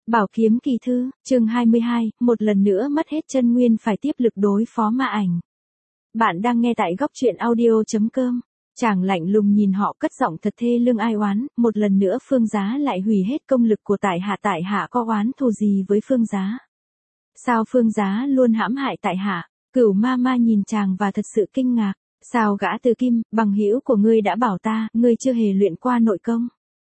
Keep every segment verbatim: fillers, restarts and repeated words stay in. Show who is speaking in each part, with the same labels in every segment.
Speaker 1: Bảo kiếm kỳ thư, chương hai mươi hai, một lần nữa mất hết chân nguyên phải tiếp lực đối phó ma ảnh. Bạn đang nghe tại góc truyện audio.com. Chàng lạnh lùng nhìn họ cất giọng thật thê lương ai oán, một lần nữa Phương Giá lại hủy hết công lực của tại hạ, tại hạ có oán thù gì với Phương Giá? Sao Phương Giá luôn hãm hại tại hạ? Cửu ma ma nhìn chàng và thật sự kinh ngạc. Sao gã Từ Kim, bằng hữu của ngươi đã bảo ta, ngươi chưa hề luyện qua nội công?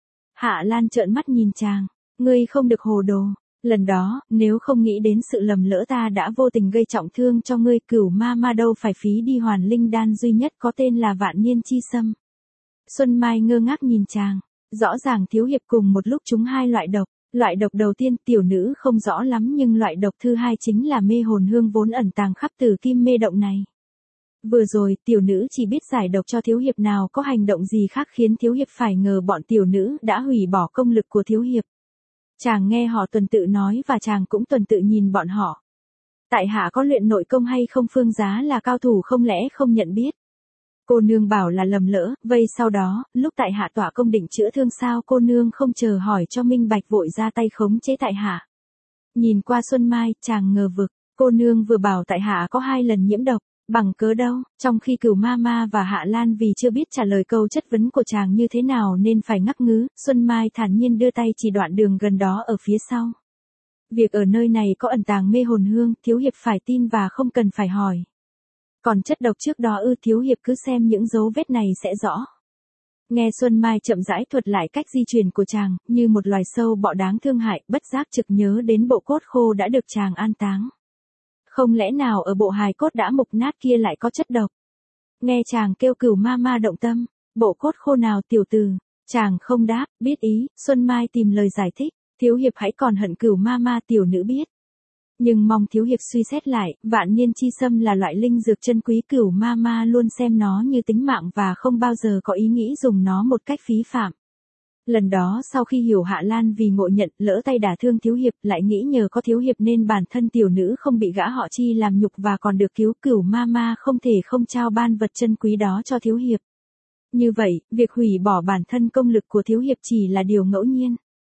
Speaker 1: Hạ Lan trợn mắt nhìn chàng. Ngươi không được hồ đồ, lần đó, nếu không nghĩ đến sự lầm lỡ ta đã vô tình gây trọng thương cho ngươi, Cửu ma ma đâu phải phí đi hoàn linh đan duy nhất có tên là Vạn Niên Chi Sâm. Xuân Mai ngơ ngác nhìn chàng, rõ ràng thiếu hiệp cùng một lúc trúng hai loại độc, loại độc đầu tiên tiểu nữ không rõ lắm nhưng loại độc thứ hai chính là mê hồn hương vốn ẩn tàng khắp Tử Kim mê động này. Vừa rồi, tiểu nữ chỉ biết giải độc cho thiếu hiệp, nào có hành động gì khác khiến thiếu hiệp phải ngờ bọn tiểu nữ đã hủy bỏ công lực của thiếu hiệp. Chàng nghe họ tuần tự nói và chàng cũng tuần tự nhìn bọn họ. Tại hạ có luyện nội công hay không? Phương Giá là cao thủ không lẽ không nhận biết? Cô nương bảo là lầm lỡ, vây sau đó, lúc tại hạ tỏa công định chữa thương sao cô nương không chờ hỏi cho minh bạch vội ra tay khống chế tại hạ. Nhìn qua Xuân Mai, chàng ngờ vực, cô nương vừa bảo tại hạ có hai lần nhiễm độc. Bằng cớ đâu, trong khi Cửu ma ma và Hạ Lan vì chưa biết trả lời câu chất vấn của chàng như thế nào nên phải ngắc ngứ, Xuân Mai thản nhiên đưa tay chỉ đoạn đường gần đó ở phía sau. Việc ở nơi này có ẩn tàng mê hồn hương, thiếu hiệp phải tin và không cần phải hỏi. Còn chất độc trước đó ư? Thiếu hiệp cứ xem những dấu vết này sẽ rõ. Nghe Xuân Mai chậm rãi thuật lại cách di chuyển của chàng, như một loài sâu bọ đáng thương hại, bất giác trực nhớ đến bộ cốt khô đã được chàng an táng. Không lẽ nào ở bộ hài cốt đã mục nát kia lại có chất độc? Nghe chàng kêu Cửu ma ma động tâm, bộ cốt khô nào tiểu tử? Chàng không đáp, biết ý, Xuân Mai tìm lời giải thích, thiếu hiệp hãy còn hận Cửu ma ma, tiểu nữ biết. Nhưng mong thiếu hiệp suy xét lại, Vạn Niên Chi Sâm là loại linh dược chân quý, Cửu ma ma luôn xem nó như tính mạng và không bao giờ có ý nghĩ dùng nó một cách phí phạm. Lần đó sau khi hiểu Hạ Lan vì ngộ nhận lỡ tay đả thương thiếu hiệp, lại nghĩ nhờ có thiếu hiệp nên bản thân tiểu nữ không bị gã họ Chi làm nhục và còn được cứu, Cửu ma ma không thể không trao ban vật chân quý đó cho thiếu hiệp. Như vậy, việc hủy bỏ bản thân công lực của thiếu hiệp chỉ là điều ngẫu nhiên.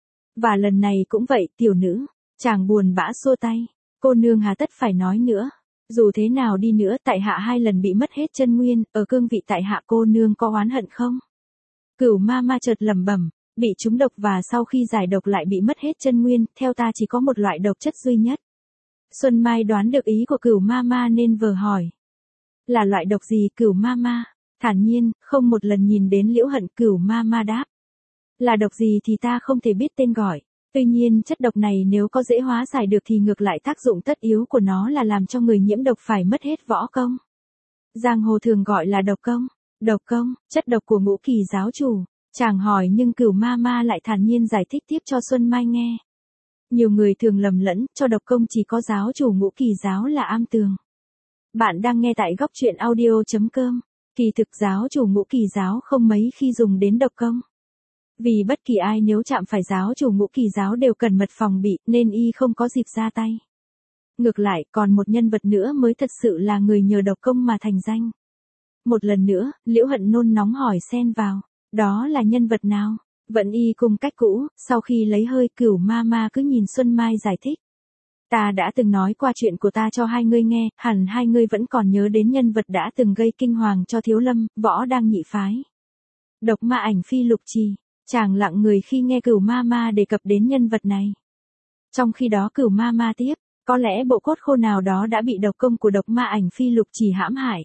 Speaker 1: Và lần này cũng vậy, tiểu nữ. Chàng buồn bã xua tay. Cô nương hà tất phải nói nữa. Dù thế nào đi nữa, tại hạ hai lần bị mất hết chân nguyên, ở cương vị tại hạ cô nương có oán hận không? Cửu ma ma chợt lẩm bẩm. Bị trúng độc và sau khi giải độc lại bị mất hết chân nguyên, theo ta chỉ có một loại độc chất duy nhất. Xuân Mai đoán được ý của Cửu ma ma nên vờ hỏi. Là loại độc gì? Cửu ma ma thản nhiên, không một lần nhìn đến Liễu Hận. Cửu ma ma đáp. Là độc gì thì ta không thể biết tên gọi. Tuy nhiên chất độc này nếu có dễ hóa giải được thì ngược lại tác dụng tất yếu của nó là làm cho người nhiễm độc phải mất hết võ công. Giang hồ thường gọi là độc công. Độc công, chất độc của Ngũ Kỳ giáo chủ. Chàng hỏi nhưng Cửu ma ma lại thản nhiên giải thích tiếp cho Xuân Mai nghe. Nhiều người thường lầm lẫn, cho độc công chỉ có giáo chủ Ngũ Kỳ giáo là Am Tường. Bạn đang nghe tại góc truyện audio.com. Kỳ thực giáo chủ Ngũ Kỳ giáo không mấy khi dùng đến độc công. Vì bất kỳ ai nếu chạm phải giáo chủ Ngũ Kỳ giáo đều cần mật phòng bị, nên y không có dịp ra tay. Ngược lại, còn một nhân vật nữa mới thật sự là người nhờ độc công mà thành danh. Một lần nữa, Liễu Hận nôn nóng hỏi xen vào. Đó là nhân vật nào? Vẫn y cùng cách cũ, sau khi lấy hơi, Cửu ma ma cứ nhìn Xuân Mai giải thích. Ta đã từng nói qua chuyện của ta cho hai ngươi nghe, hẳn hai ngươi vẫn còn nhớ đến nhân vật đã từng gây kinh hoàng cho Thiếu Lâm, Võ Đang nhị phái. Độc ma ảnh Phi Lục Trì. Chàng lặng người khi nghe Cửu ma ma đề cập đến nhân vật này. Trong khi đó Cửu ma ma tiếp, có lẽ bộ cốt khô nào đó đã bị độc công của độc ma ảnh Phi Lục Trì hãm hại.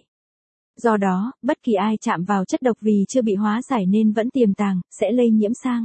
Speaker 1: Do đó, bất kỳ ai chạm vào chất độc vì chưa bị hóa giải nên vẫn tiềm tàng, sẽ lây nhiễm sang.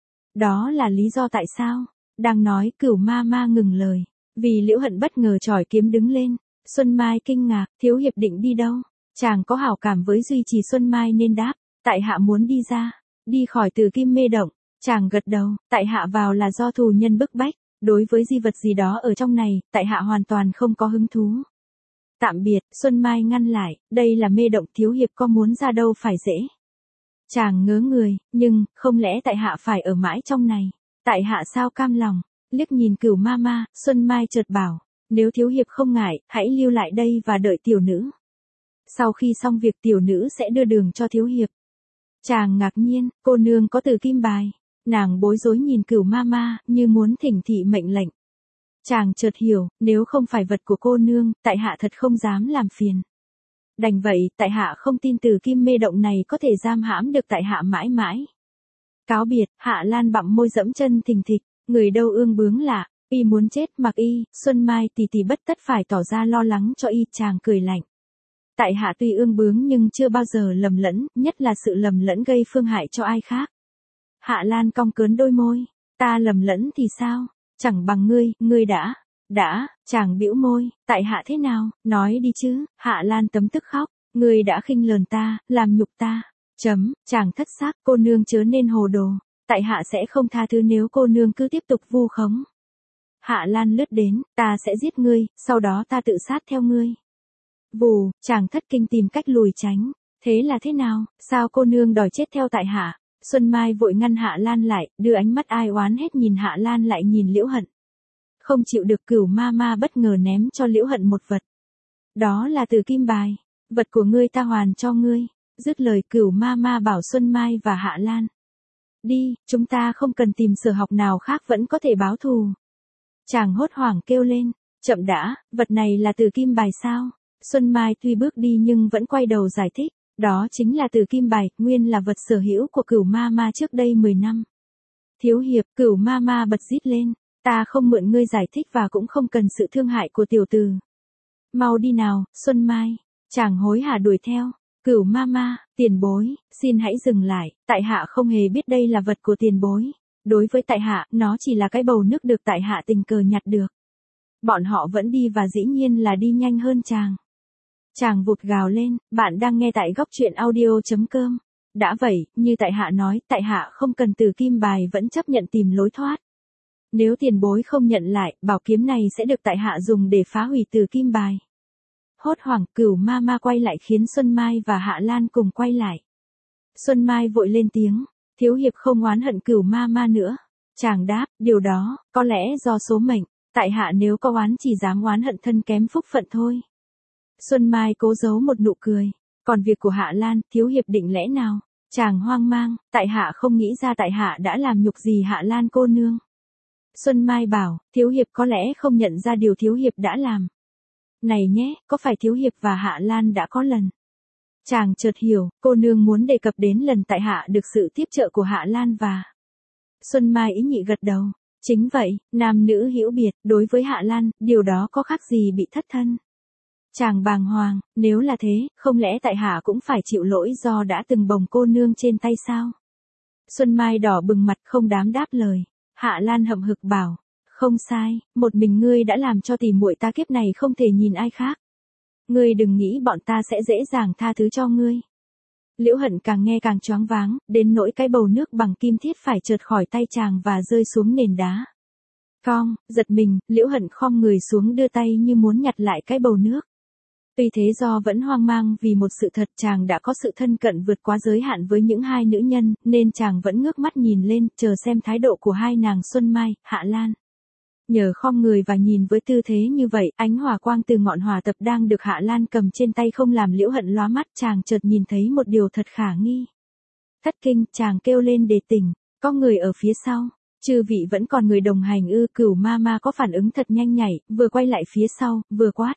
Speaker 1: Đó là lý do tại sao. Đang nói, Cửu ma ma ngừng lời. Vì Liễu Hận bất ngờ chỏi kiếm đứng lên. Xuân Mai kinh ngạc, thiếu hiệp định đi đâu? Chàng có hảo cảm với duy trì Xuân Mai nên đáp. Tại hạ muốn đi ra. Đi khỏi Tử Kim mê động. Chàng gật đầu, tại hạ vào là do thù nhân bức bách. Đối với di vật gì đó ở trong này, tại hạ hoàn toàn không có hứng thú. Tạm biệt, Xuân Mai ngăn lại, đây là mê động, thiếu hiệp có muốn ra đâu phải dễ. Chàng ngớ người, nhưng, không lẽ tại hạ phải ở mãi trong này? Tại hạ sao cam lòng? Liếc nhìn Cửu ma ma, Xuân Mai chợt bảo, nếu thiếu hiệp không ngại, hãy lưu lại đây và đợi tiểu nữ. Sau khi xong việc tiểu nữ sẽ đưa đường cho thiếu hiệp. Chàng ngạc nhiên, cô nương có Tử Kim bài. Nàng bối rối nhìn Cửu Mama, như muốn thỉnh thị mệnh lệnh. Chàng chợt hiểu, nếu không phải vật của cô nương, tại hạ thật không dám làm phiền. Đành vậy, tại hạ không tin từ kim mê động này có thể giam hãm được tại hạ mãi mãi. Cáo biệt, Hạ Lan bặm môi dẫm chân thình thịch, người đâu ương bướng lạ, y muốn chết mặc y, Xuân Mai tỷ tỷ bất tất phải tỏ ra lo lắng cho y, chàng cười lạnh. Tại hạ tuy ương bướng nhưng chưa bao giờ lầm lẫn, nhất là sự lầm lẫn gây phương hại cho ai khác. Hạ Lan cong cớn đôi môi, ta lầm lẫn thì sao, chẳng bằng ngươi, ngươi đã, đã, chàng bĩu môi, tại hạ thế nào, nói đi chứ, Hạ Lan tấm tức khóc, ngươi đã khinh lờn ta, làm nhục ta, chấm, chàng thất sắc, cô nương chớ nên hồ đồ, tại hạ sẽ không tha thứ nếu cô nương cứ tiếp tục vu khống. Hạ Lan lướt đến, ta sẽ giết ngươi, sau đó ta tự sát theo ngươi. Vù, chàng thất kinh tìm cách lùi tránh, thế là thế nào, sao cô nương đòi chết theo tại hạ? Xuân Mai vội ngăn Hạ Lan lại, đưa ánh mắt ai oán hết nhìn Hạ Lan lại nhìn Liễu Hận. Không chịu được Cửu Mama bất ngờ ném cho Liễu Hận một vật. Đó là từ kim bài, vật của ngươi ta hoàn cho ngươi. Dứt lời Cửu Mama bảo Xuân Mai và Hạ Lan. Đi, chúng ta không cần tìm sở học nào khác vẫn có thể báo thù. Chàng hốt hoảng kêu lên, chậm đã, vật này là từ kim bài sao? Xuân Mai tuy bước đi nhưng vẫn quay đầu giải thích. Đó chính là từ kim bài, nguyên là vật sở hữu của Cửu Mama trước đây mười năm. Thiếu hiệp, Cửu Mama bật rít lên, ta không mượn ngươi giải thích và cũng không cần sự thương hại của tiểu tử. Mau đi nào, Xuân Mai, chàng hối hả đuổi theo. Cửu Mama, tiền bối, xin hãy dừng lại, tại hạ không hề biết đây là vật của tiền bối. Đối với tại hạ, nó chỉ là cái bầu nước được tại hạ tình cờ nhặt được. Bọn họ vẫn đi và dĩ nhiên là đi nhanh hơn chàng. Chàng vụt gào lên, bạn đang nghe tại góc truyện audio.com. Đã vậy, như tại hạ nói, tại hạ không cần từ kim bài vẫn chấp nhận tìm lối thoát. Nếu tiền bối không nhận lại, bảo kiếm này sẽ được tại hạ dùng để phá hủy từ kim bài. Hốt hoảng, Cửu Mama quay lại khiến Xuân Mai và Hạ Lan cùng quay lại. Xuân Mai vội lên tiếng, thiếu hiệp không oán hận Cửu Mama nữa. Chàng đáp, điều đó, có lẽ do số mệnh, tại hạ nếu có oán chỉ dám oán hận thân kém phúc phận thôi. Xuân Mai cố giấu một nụ cười, còn việc của Hạ Lan, thiếu hiệp định lẽ nào? Chàng hoang mang, tại hạ không nghĩ ra tại hạ đã làm nhục gì Hạ Lan cô nương. Xuân Mai bảo, thiếu hiệp có lẽ không nhận ra điều thiếu hiệp đã làm. Này nhé, có phải thiếu hiệp và Hạ Lan đã có lần? Chàng chợt hiểu, cô nương muốn đề cập đến lần tại hạ được sự tiếp trợ của Hạ Lan và... Xuân Mai ý nhị gật đầu, chính vậy, nam nữ hữu biệt, đối với Hạ Lan, điều đó có khác gì bị thất thân. Chàng bàng hoàng, nếu là thế, không lẽ tại hạ cũng phải chịu lỗi do đã từng bồng cô nương trên tay sao? Xuân Mai đỏ bừng mặt không dám đáp lời. Hạ Lan hậm hực bảo, không sai, một mình ngươi đã làm cho tỷ muội ta kiếp này không thể nhìn ai khác. Ngươi đừng nghĩ bọn ta sẽ dễ dàng tha thứ cho ngươi. Liễu Hận càng nghe càng choáng váng, đến nỗi cái bầu nước bằng kim thiết phải trượt khỏi tay chàng và rơi xuống nền đá. Cong, giật mình, Liễu Hận khom người xuống đưa tay như muốn nhặt lại cái bầu nước. Tuy thế do vẫn hoang mang vì một sự thật chàng đã có sự thân cận vượt quá giới hạn với những hai nữ nhân, nên chàng vẫn ngước mắt nhìn lên, chờ xem thái độ của hai nàng Xuân Mai, Hạ Lan. Nhờ khom người và nhìn với tư thế như vậy, ánh hỏa quang từ ngọn hỏa tập đang được Hạ Lan cầm trên tay không làm Liễu Hận lóa mắt, chàng chợt nhìn thấy một điều thật khả nghi. Thất kinh, chàng kêu lên để tỉnh, có người ở phía sau. Chư vị vẫn còn người đồng hành ư? Cửu Mama có phản ứng thật nhanh nhảy, vừa quay lại phía sau, vừa quát.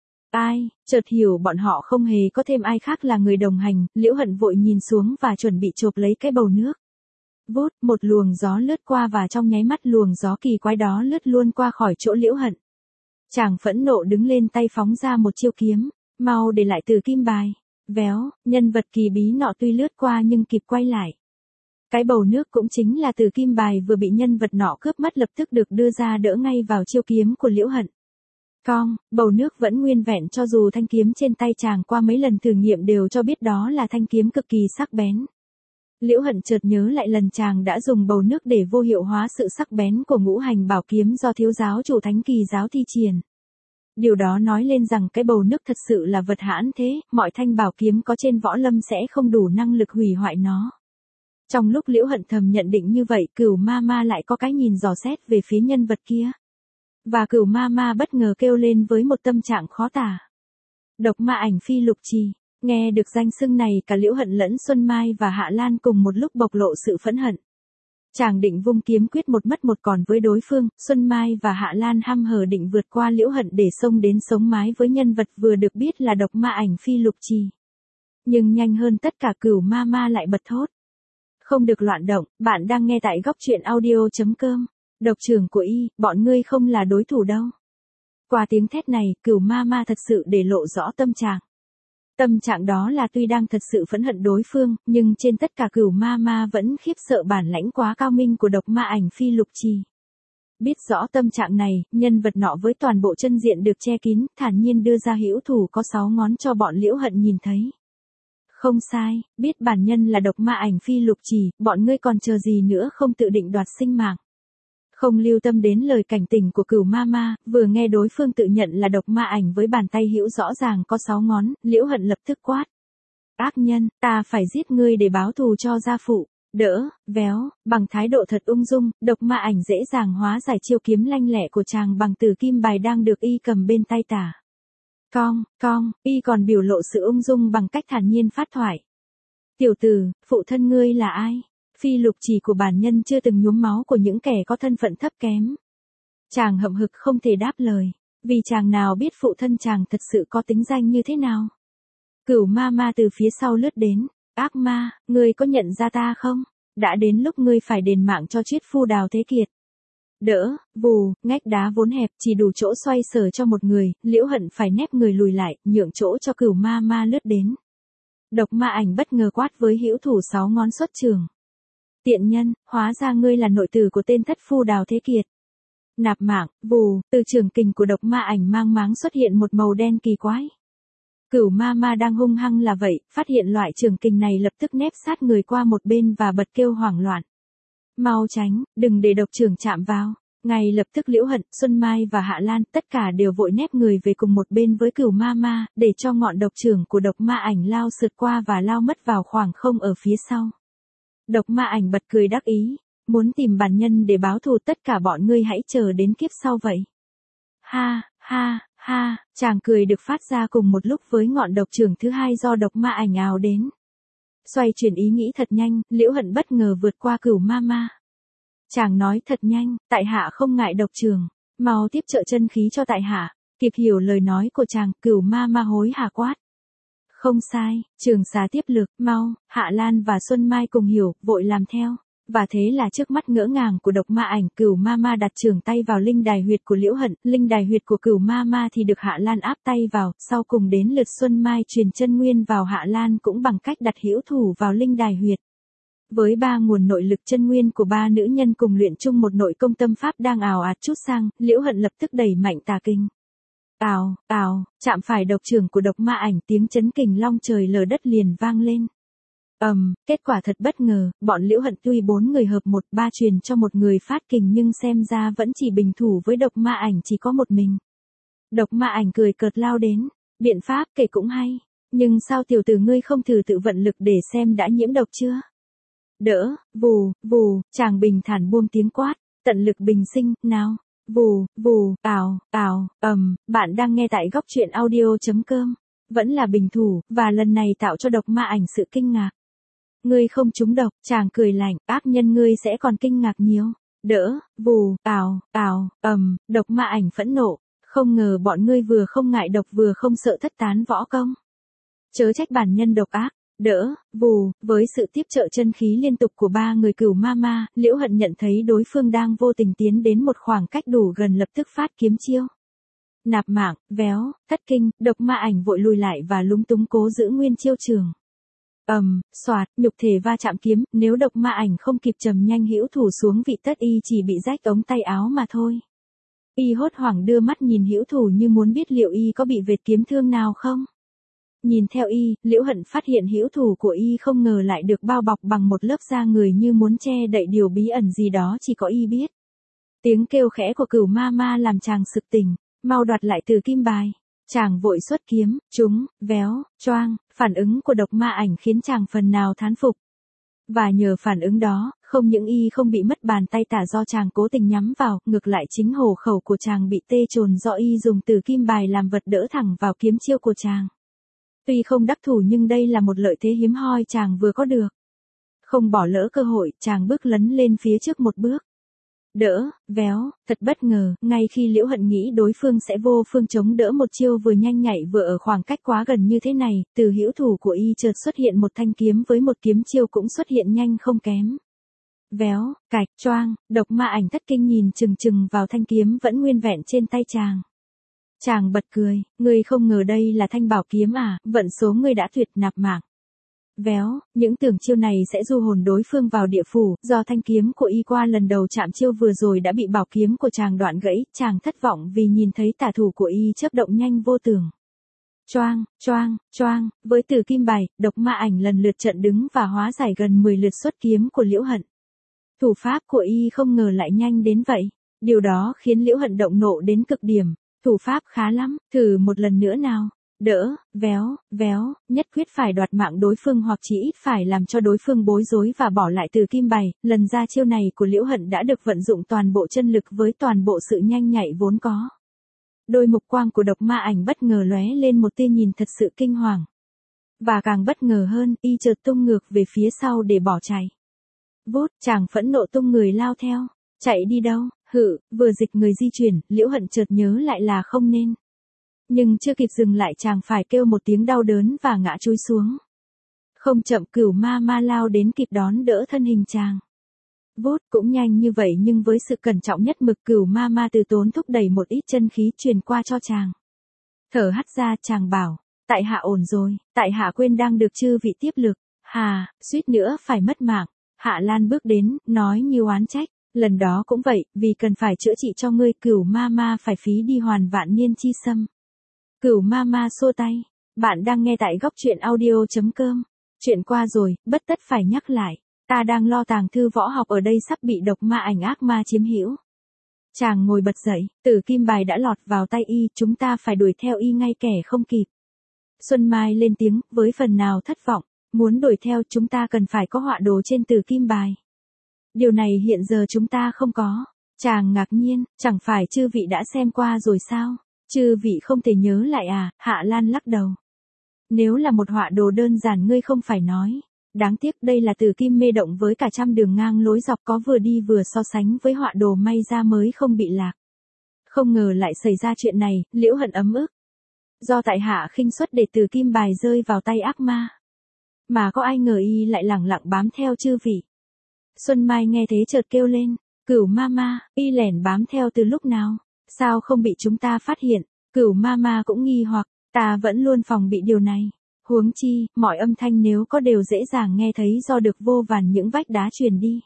Speaker 1: Ai, chợt hiểu bọn họ không hề có thêm ai khác là người đồng hành, Liễu Hận vội nhìn xuống và chuẩn bị chộp lấy cái bầu nước. Vút, một luồng gió lướt qua và trong nháy mắt luồng gió kỳ quái đó lướt luôn qua khỏi chỗ Liễu Hận. Chàng phẫn nộ đứng lên tay phóng ra một chiêu kiếm, mau để lại từ kim bài. Véo, nhân vật kỳ bí nọ tuy lướt qua nhưng kịp quay lại. Cái bầu nước cũng chính là từ kim bài vừa bị nhân vật nọ cướp mất lập tức được đưa ra đỡ ngay vào chiêu kiếm của Liễu Hận. Cong, bầu nước vẫn nguyên vẹn cho dù thanh kiếm trên tay chàng qua mấy lần thử nghiệm đều cho biết đó là thanh kiếm cực kỳ sắc bén. Liễu Hận chợt nhớ lại lần chàng đã dùng bầu nước để vô hiệu hóa sự sắc bén của ngũ hành bảo kiếm do thiếu giáo chủ thánh kỳ giáo thi triển. Điều đó nói lên rằng cái bầu nước thật sự là vật hãn thế, mọi thanh bảo kiếm có trên võ lâm sẽ không đủ năng lực hủy hoại nó. Trong lúc Liễu Hận thầm nhận định như vậy, Cửu Mama lại có cái nhìn dò xét về phía nhân vật kia. Và Cửu Mama bất ngờ kêu lên với một tâm trạng khó tả. Độc ma ảnh phi lục trì, nghe được danh xưng này cả Liễu Hận lẫn Xuân Mai và Hạ Lan cùng một lúc bộc lộ sự phẫn hận. Chàng định vung kiếm quyết một mất một còn với đối phương, Xuân Mai và Hạ Lan hăm hở định vượt qua Liễu Hận để xông đến sống mái với nhân vật vừa được biết là độc ma ảnh Phi Lục Trì. Nhưng nhanh hơn tất cả Cửu Ma Ma lại bật thốt. Không được loạn động, bạn đang nghe tại góc truyện audio.com. Độc trưởng của y, bọn ngươi không là đối thủ đâu. Qua tiếng thét này, Cửu Ma Ma thật sự để lộ rõ tâm trạng. Tâm trạng đó là tuy đang thật sự phẫn hận đối phương, nhưng trên tất cả Cửu Ma Ma vẫn khiếp sợ bản lãnh quá cao minh của độc ma ảnh Phi Lục Trì. Biết rõ tâm trạng này, nhân vật nọ với toàn bộ chân diện được che kín, thản nhiên đưa ra hữu thủ có sáu ngón cho bọn Liễu Hận nhìn thấy. Không sai, biết bản nhân là độc ma ảnh Phi Lục Trì, bọn ngươi còn chờ gì nữa không tự định đoạt sinh mạng. Không lưu tâm đến lời cảnh tỉnh của Cửu Ma Ma, vừa nghe đối phương tự nhận là độc ma ảnh với bàn tay hữu rõ ràng có sáu ngón, Liễu Hận lập tức quát. Ác nhân, ta phải giết ngươi để báo thù cho gia phụ. Đỡ, véo, bằng thái độ thật ung dung, độc ma ảnh dễ dàng hóa giải chiêu kiếm lanh lẹ của chàng bằng tử kim bài đang được y cầm bên tay tả. Cong, cong, y còn biểu lộ sự ung dung bằng cách thản nhiên phát thoại. Tiểu tử, phụ thân ngươi là ai? Phi Lục Trì của bản nhân chưa từng nhuốm máu của những kẻ có thân phận thấp kém. Chàng hậm hực không thể đáp lời, vì chàng nào biết phụ thân chàng thật sự có tính danh như thế nào. Cửu Ma Ma từ phía sau lướt đến. Ác ma, ngươi có nhận ra ta không? Đã đến lúc ngươi phải đền mạng cho triết phu Đào Thế Kiệt. Đỡ, vù, ngách đá vốn hẹp chỉ đủ chỗ xoay sở cho một người, Liễu Hận phải nép người lùi lại, nhượng chỗ cho Cửu Ma Ma lướt đến. Độc ma ảnh bất ngờ quát với hữu thủ sáu ngón xuất trường. Tiện nhân, hóa ra ngươi là nội tử của tên thất phu Đào Thế Kiệt. Nạp mạng, vù, từ trường kình của độc ma ảnh mang máng xuất hiện một màu đen kỳ quái. Cửu Ma Ma đang hung hăng là vậy, phát hiện loại trường kình này lập tức nép sát người qua một bên và bật kêu hoảng loạn. Mau tránh, đừng để độc trưởng chạm vào. Ngay lập tức Liễu Hận, Xuân Mai và Hạ Lan tất cả đều vội nép người về cùng một bên với Cửu Ma Ma, để cho ngọn độc trưởng của độc ma ảnh lao sượt qua và lao mất vào khoảng không ở phía sau. Độc ma ảnh bật cười đắc ý, muốn tìm bản nhân để báo thù, tất cả bọn ngươi hãy chờ đến kiếp sau vậy. Ha, ha. Ha, chàng cười được phát ra cùng một lúc với ngọn độc trưởng thứ hai do độc ma ảnh ào đến. Xoay chuyển ý nghĩ thật nhanh, Liễu Hận bất ngờ vượt qua Cửu Ma Ma. Chàng nói thật nhanh, tại hạ không ngại độc trưởng, mau tiếp trợ chân khí cho tại hạ. Kịp hiểu lời nói của chàng, Cửu Ma Ma hối hả quát. Không sai, trường xá tiếp lực, mau, Hạ Lan và Xuân Mai cùng hiểu, vội làm theo. Và thế là trước mắt ngỡ ngàng của độc ma ảnh, Cửu Ma Ma đặt trường tay vào linh đài huyệt của Liễu Hận, linh đài huyệt của Cửu Ma Ma thì được Hạ Lan áp tay vào, sau cùng đến lượt Xuân Mai truyền chân nguyên vào Hạ Lan cũng bằng cách đặt hữu thủ vào linh đài huyệt. Với ba nguồn nội lực chân nguyên của ba nữ nhân cùng luyện chung một nội công tâm pháp đang ào ạt chút sang, Liễu Hận lập tức đẩy mạnh tà kinh. Ào, ào, chạm phải độc trường của độc ma ảnh, tiếng chấn kình long trời lở đất liền vang lên. Ầm, um, kết quả thật bất ngờ, bọn Liễu Hận tuy bốn người hợp một ba truyền cho một người phát kình nhưng xem ra vẫn chỉ bình thủ với độc ma ảnh chỉ có một mình. Độc ma ảnh cười cợt lao đến, biện pháp kể cũng hay, nhưng sao tiểu tử ngươi không thử tự vận lực để xem đã nhiễm độc chưa? Đỡ, vù, vù, chàng bình thản buông tiếng quát, tận lực bình sinh, nào, vù, vù, ào, ào, ầm, um, bạn đang nghe tại góc truyện audio.com, vẫn là bình thủ, và lần này tạo cho độc ma ảnh sự kinh ngạc. Ngươi không trúng độc, chàng cười lạnh, ác nhân ngươi sẽ còn kinh ngạc nhiều. Đỡ, vù, ào, ào, ầm, um, độc ma ảnh phẫn nộ, không ngờ bọn ngươi vừa không ngại độc vừa không sợ thất tán võ công. Chớ trách bản nhân độc ác. Đỡ, vù, với sự tiếp trợ chân khí liên tục của ba người Cửu Ma Ma, Liễu Hận nhận thấy đối phương đang vô tình tiến đến một khoảng cách đủ gần, lập tức phát kiếm chiêu. Nạp mạng, véo, thất kinh, độc ma ảnh vội lùi lại và lúng túng cố giữ nguyên chiêu trường. Ầm, um, xoạt, nhục thể va chạm kiếm, nếu độc ma ảnh không kịp trầm nhanh hữu thủ xuống vị tất y chỉ bị rách ống tay áo mà thôi. Y hốt hoảng đưa mắt nhìn hữu thủ như muốn biết liệu y có bị vệt kiếm thương nào không. Nhìn theo y, Liễu Hận phát hiện hữu thủ của y không ngờ lại được bao bọc bằng một lớp da người như muốn che đậy điều bí ẩn gì đó chỉ có y biết. Tiếng kêu khẽ của Cửu Ma Ma làm chàng sực tỉnh, mau đoạt lại từ kim bài. Chàng vội xuất kiếm, trúng, véo, choang, phản ứng của độc ma ảnh khiến chàng phần nào thán phục. Và nhờ phản ứng đó, không những y không bị mất bàn tay tả do chàng cố tình nhắm vào, ngược lại chính hổ khẩu của chàng bị tê chồn do y dùng từ kim bài làm vật đỡ thẳng vào kiếm chiêu của chàng. Tuy không đắc thủ nhưng đây là một lợi thế hiếm hoi chàng vừa có được. Không bỏ lỡ cơ hội, chàng bước lấn lên phía trước một bước. Đỡ, véo, thật bất ngờ, ngay khi Liễu Hận nghĩ đối phương sẽ vô phương chống đỡ một chiêu vừa nhanh nhạy vừa ở khoảng cách quá gần như thế này, từ hữu thủ của y chợt xuất hiện một thanh kiếm với một kiếm chiêu cũng xuất hiện nhanh không kém. Véo, cạch, choang, Độc Ma Ảnh thất kinh nhìn chừng chừng vào thanh kiếm vẫn nguyên vẹn trên tay chàng. Chàng bật cười, ngươi không ngờ đây là thanh bảo kiếm à, vận số ngươi đã tuyệt nạp mạng. Véo, những tưởng chiêu này sẽ du hồn đối phương vào địa phủ, do thanh kiếm của y qua lần đầu chạm chiêu vừa rồi đã bị bảo kiếm của chàng đoạn gãy, chàng thất vọng vì nhìn thấy tả thủ của y chớp động nhanh vô tưởng. Choang, choang, choang, với từ kim bài, Độc Ma Ảnh lần lượt trận đứng và hóa giải gần mười lượt xuất kiếm của Liễu Hận. Thủ pháp của y không ngờ lại nhanh đến vậy, điều đó khiến Liễu Hận động nộ đến cực điểm. Thủ pháp khá lắm, thử một lần nữa nào. Đỡ, véo, véo, nhất quyết phải đoạt mạng đối phương hoặc chỉ ít phải làm cho đối phương bối rối và bỏ lại từ kim bài. Lần ra chiêu này của Liễu Hận đã được vận dụng toàn bộ chân lực với toàn bộ sự nhanh nhạy vốn có. Đôi mục quang của Độc Ma Ảnh bất ngờ lóe lên một tia nhìn thật sự kinh hoàng. Và càng bất ngờ hơn, y chợt tung ngược về phía sau để bỏ chạy. Vút, chàng phẫn nộ tung người lao theo. Chạy đi đâu? Hự, vừa dịch người di chuyển, Liễu Hận chợt nhớ lại là không nên. Nhưng chưa kịp dừng lại chàng phải kêu một tiếng đau đớn và ngã chúi xuống. Không chậm Cửu Ma Ma lao đến kịp đón đỡ thân hình chàng. Vút, cũng nhanh như vậy nhưng với sự cẩn trọng nhất mực Cửu Ma Ma từ tốn thúc đẩy một ít chân khí truyền qua cho chàng. Thở hắt ra chàng bảo, tại hạ ổn rồi, tại hạ quên đang được chư vị tiếp lực, hà, suýt nữa phải mất mạng. Hạ Lan bước đến, nói như oán trách. Lần đó cũng vậy, vì cần phải chữa trị cho ngươi Cửu Ma Ma phải phí đi hoàn vạn niên chi xâm. Cửu Ma Ma xua tay. Bạn đang nghe tại góc truyện audio.com. Chuyện qua rồi, bất tất phải nhắc lại. Ta đang lo tàng thư võ học ở đây sắp bị Độc Ma Ảnh ác ma chiếm hữu. Chàng ngồi bật dậy, tử kim bài đã lọt vào tay y, chúng ta phải đuổi theo y ngay kẻ không kịp. Xuân Mai lên tiếng, với phần nào thất vọng, muốn đuổi theo chúng ta cần phải có họa đồ trên tử kim bài. Điều này hiện giờ chúng ta không có. Chàng ngạc nhiên, chẳng phải chư vị đã xem qua rồi sao? Chư vị không thể nhớ lại à? Hạ Lan lắc đầu. Nếu là một họa đồ đơn giản ngươi không phải nói. Đáng tiếc đây là từ kim mê động với cả trăm đường ngang lối dọc có vừa đi vừa so sánh với họa đồ may ra mới không bị lạc. Không ngờ lại xảy ra chuyện này, Liễu Hận ấm ức. Do tại hạ khinh suất để từ kim bài rơi vào tay ác ma. Mà có ai ngờ y lại lẳng lặng bám theo chư vị. Xuân Mai nghe thế chợt kêu lên, Cửu Ma Ma, y lẻn bám theo từ lúc nào? Sao không bị chúng ta phát hiện? Cửu Ma Ma cũng nghi hoặc, ta vẫn luôn phòng bị điều này. Huống chi, mọi âm thanh nếu có đều dễ dàng nghe thấy do được vô vàn những vách đá truyền đi.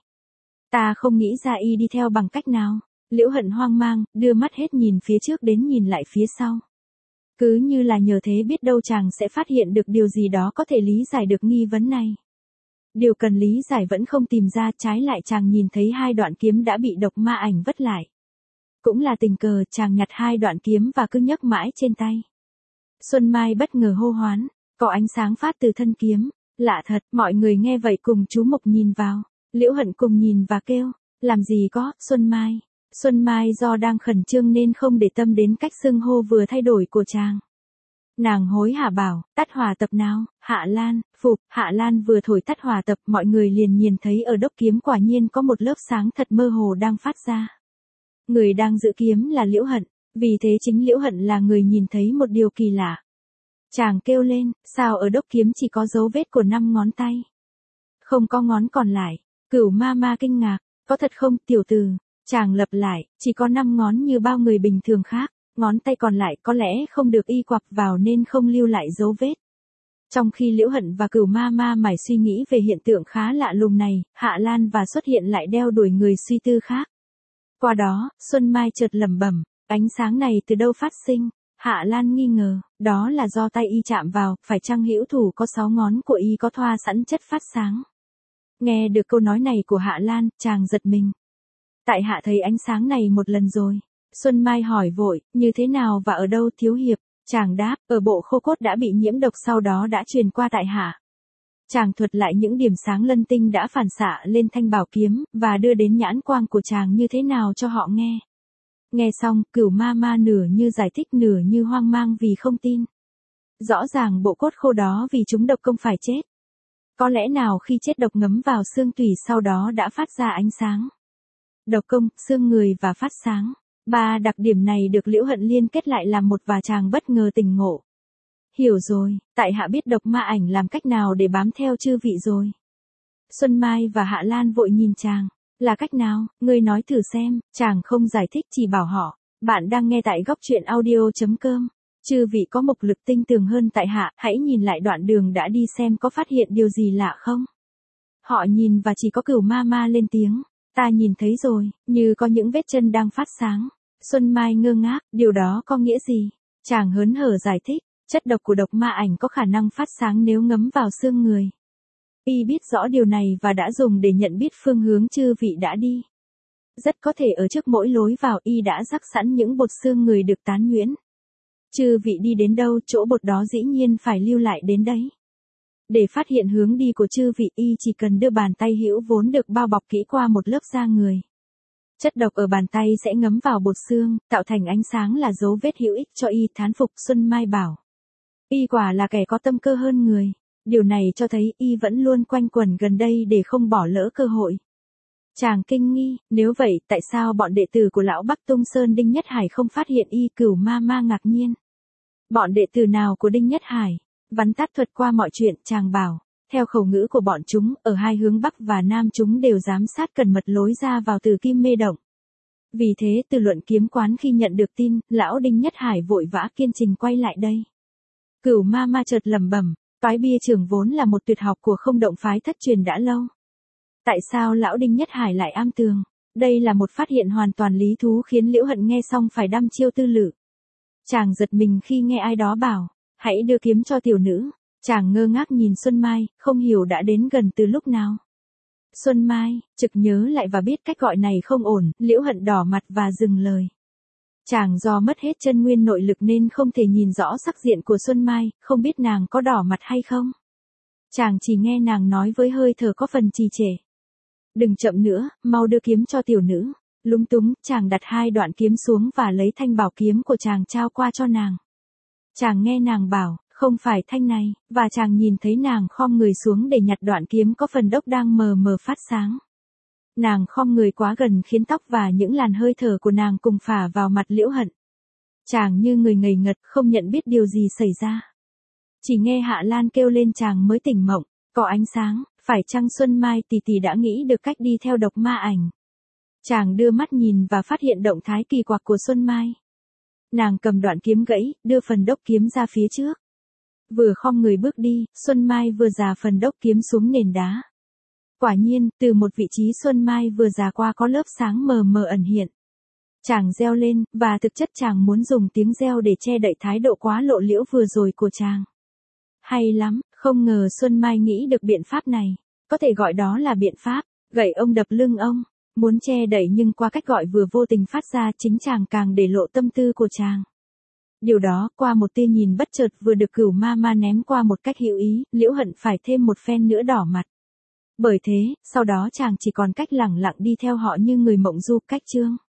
Speaker 1: Ta không nghĩ ra y đi theo bằng cách nào. Liễu Hận hoang mang, đưa mắt hết nhìn phía trước đến nhìn lại phía sau. Cứ như là nhờ thế biết đâu chàng sẽ phát hiện được điều gì đó có thể lý giải được nghi vấn này. Điều cần lý giải vẫn không tìm ra, trái lại chàng nhìn thấy hai đoạn kiếm đã bị Độc Ma Ảnh vất lại. Cũng là tình cờ chàng nhặt hai đoạn kiếm và cứ nhấc mãi trên tay. Xuân Mai bất ngờ hô hoán, có ánh sáng phát từ thân kiếm. Lạ thật, mọi người nghe vậy cùng chú mục nhìn vào. Liễu Hận cùng nhìn và kêu, làm gì có, Xuân Mai. Xuân Mai do đang khẩn trương nên không để tâm đến cách xưng hô vừa thay đổi của chàng. Nàng hối hả bảo, tắt hỏa tập nào, Hạ Lan, phục, Hạ Lan vừa thổi tắt hỏa tập mọi người liền nhìn thấy ở đốc kiếm quả nhiên có một lớp sáng thật mơ hồ đang phát ra. Người đang giữ kiếm là Liễu Hận, vì thế chính Liễu Hận là người nhìn thấy một điều kỳ lạ. Chàng kêu lên, sao ở đốc kiếm chỉ có dấu vết của năm ngón tay? Không có ngón còn lại. Cửu Ma Ma kinh ngạc, có thật không tiểu tử? Chàng lặp lại, chỉ có năm ngón như bao người bình thường khác. Ngón tay còn lại có lẽ không được y quặp vào nên không lưu lại dấu vết. Trong khi Liễu Hận và Cửu Ma Ma mải suy nghĩ về hiện tượng khá lạ lùng này, Hạ Lan và xuất hiện lại đeo đuổi người suy tư khác. Qua đó, Xuân Mai chợt lẩm bẩm, ánh sáng này từ đâu phát sinh? Hạ Lan nghi ngờ, đó là do tay y chạm vào, phải chăng hữu thủ có sáu ngón của y có thoa sẵn chất phát sáng? Nghe được câu nói này của Hạ Lan, chàng giật mình. Tại hạ thấy ánh sáng này một lần rồi. Xuân Mai hỏi vội, như thế nào và ở đâu thiếu hiệp? Chàng đáp, ở bộ khô cốt đã bị nhiễm độc sau đó đã truyền qua tại hạ. Chàng thuật lại những điểm sáng lân tinh đã phản xạ lên thanh bảo kiếm, và đưa đến nhãn quang của chàng như thế nào cho họ nghe. Nghe xong, Cửu Ma Ma nửa như giải thích nửa như hoang mang vì không tin. Rõ ràng bộ cốt khô đó vì chúng độc công phải chết. Có lẽ nào khi chết độc ngấm vào xương tủy sau đó đã phát ra ánh sáng. Độc công, xương người và phát sáng. Ba đặc điểm này được Liễu Hận liên kết lại làm một và chàng bất ngờ tỉnh ngộ. Hiểu rồi, tại hạ biết độc ma ảnh làm cách nào để bám theo chư vị rồi. Xuân Mai và Hạ Lan vội nhìn chàng. Là cách nào, ngươi nói thử xem, chàng không giải thích chỉ bảo họ. Bạn đang nghe tại góc truyện audio.com. Chư vị có mục lực tinh tường hơn tại hạ, hãy nhìn lại đoạn đường đã đi xem có phát hiện điều gì lạ không. Họ nhìn và chỉ có Cửu Ma Ma lên tiếng. Ta nhìn thấy rồi, như có những vết chân đang phát sáng. Xuân Mai ngơ ngác, điều đó có nghĩa gì? Chàng hớn hở giải thích, chất độc của độc ma ảnh có khả năng phát sáng nếu ngấm vào xương người. Y biết rõ điều này và đã dùng để nhận biết phương hướng chư vị đã đi. Rất có thể ở trước mỗi lối vào Y đã rắc sẵn những bột xương người được tán nhuyễn. Chư vị đi đến đâu, chỗ bột đó dĩ nhiên phải lưu lại đến đấy. Để phát hiện hướng đi của chư vị, Y chỉ cần đưa bàn tay hữu vốn được bao bọc kỹ qua một lớp da người. Chất độc ở bàn tay sẽ ngấm vào bột xương, tạo thành ánh sáng là dấu vết hữu ích cho Y, thán phục Xuân Mai bảo. Y quả là kẻ có tâm cơ hơn người. Điều này cho thấy Y vẫn luôn quanh quẩn gần đây để không bỏ lỡ cơ hội. Chàng kinh nghi, nếu vậy tại sao bọn đệ tử của lão Bắc Tung Sơn Đinh Nhất Hải không phát hiện Y? Cửu Ma Ma ngạc nhiên. Bọn đệ tử nào của Đinh Nhất Hải? Vắn tắt thuật qua mọi chuyện, chàng bảo. Theo khẩu ngữ của bọn chúng, ở hai hướng Bắc và Nam chúng đều giám sát cẩn mật lối ra vào từ Kim Mê Động. Vì thế từ luận kiếm quán khi nhận được tin, lão Đinh Nhất Hải vội vã kiên trình quay lại đây. Cửu Ma Ma chợt lẩm bẩm, toái bia trường vốn là một tuyệt học của Không Động phái thất truyền đã lâu. Tại sao lão Đinh Nhất Hải lại am tường? Đây là một phát hiện hoàn toàn lý thú khiến Liễu Hận nghe xong phải đăm chiêu tư lự. Chàng giật mình khi nghe ai đó bảo, hãy đưa kiếm cho tiểu nữ. Chàng ngơ ngác nhìn Xuân Mai, không hiểu đã đến gần từ lúc nào. Xuân Mai, trực nhớ lại và biết cách gọi này không ổn, Liễu Hận đỏ mặt và dừng lời. Chàng do mất hết chân nguyên nội lực nên không thể nhìn rõ sắc diện của Xuân Mai, không biết nàng có đỏ mặt hay không. Chàng chỉ nghe nàng nói với hơi thở có phần trì trệ. Đừng chậm nữa, mau đưa kiếm cho tiểu nữ. Lúng túng, chàng đặt hai đoạn kiếm xuống và lấy thanh bảo kiếm của chàng trao qua cho nàng. Chàng nghe nàng bảo, không phải thanh này, và chàng nhìn thấy nàng khom người xuống để nhặt đoạn kiếm có phần đốc đang mờ mờ phát sáng. Nàng khom người quá gần khiến tóc và những làn hơi thở của nàng cùng phả vào mặt Liễu Hận. Chàng như người ngây ngật, không nhận biết điều gì xảy ra. Chỉ nghe Hạ Lan kêu lên chàng mới tỉnh mộng, có ánh sáng, phải chăng Xuân Mai tỷ tỷ đã nghĩ được cách đi theo độc ma ảnh. Chàng đưa mắt nhìn và phát hiện động thái kỳ quặc của Xuân Mai. Nàng cầm đoạn kiếm gãy, đưa phần đốc kiếm ra phía trước. Vừa khom người bước đi, Xuân Mai vừa già phần đốc kiếm xuống nền đá. Quả nhiên, từ một vị trí Xuân Mai vừa già qua có lớp sáng mờ mờ ẩn hiện. Chàng reo lên, và thực chất chàng muốn dùng tiếng reo để che đậy thái độ quá lộ liễu vừa rồi của chàng. Hay lắm, không ngờ Xuân Mai nghĩ được biện pháp này. Có thể gọi đó là biện pháp, gậy ông đập lưng ông. Muốn che đậy nhưng qua cách gọi vừa vô tình phát ra chính chàng càng để lộ tâm tư của chàng. Điều đó, qua một tia nhìn bất chợt vừa được Cửu Ma Ma ném qua một cách hữu ý, Liễu Hận phải thêm một phen nữa đỏ mặt. Bởi thế, sau đó chàng chỉ còn cách lẳng lặng đi theo họ như người mộng du cách chương.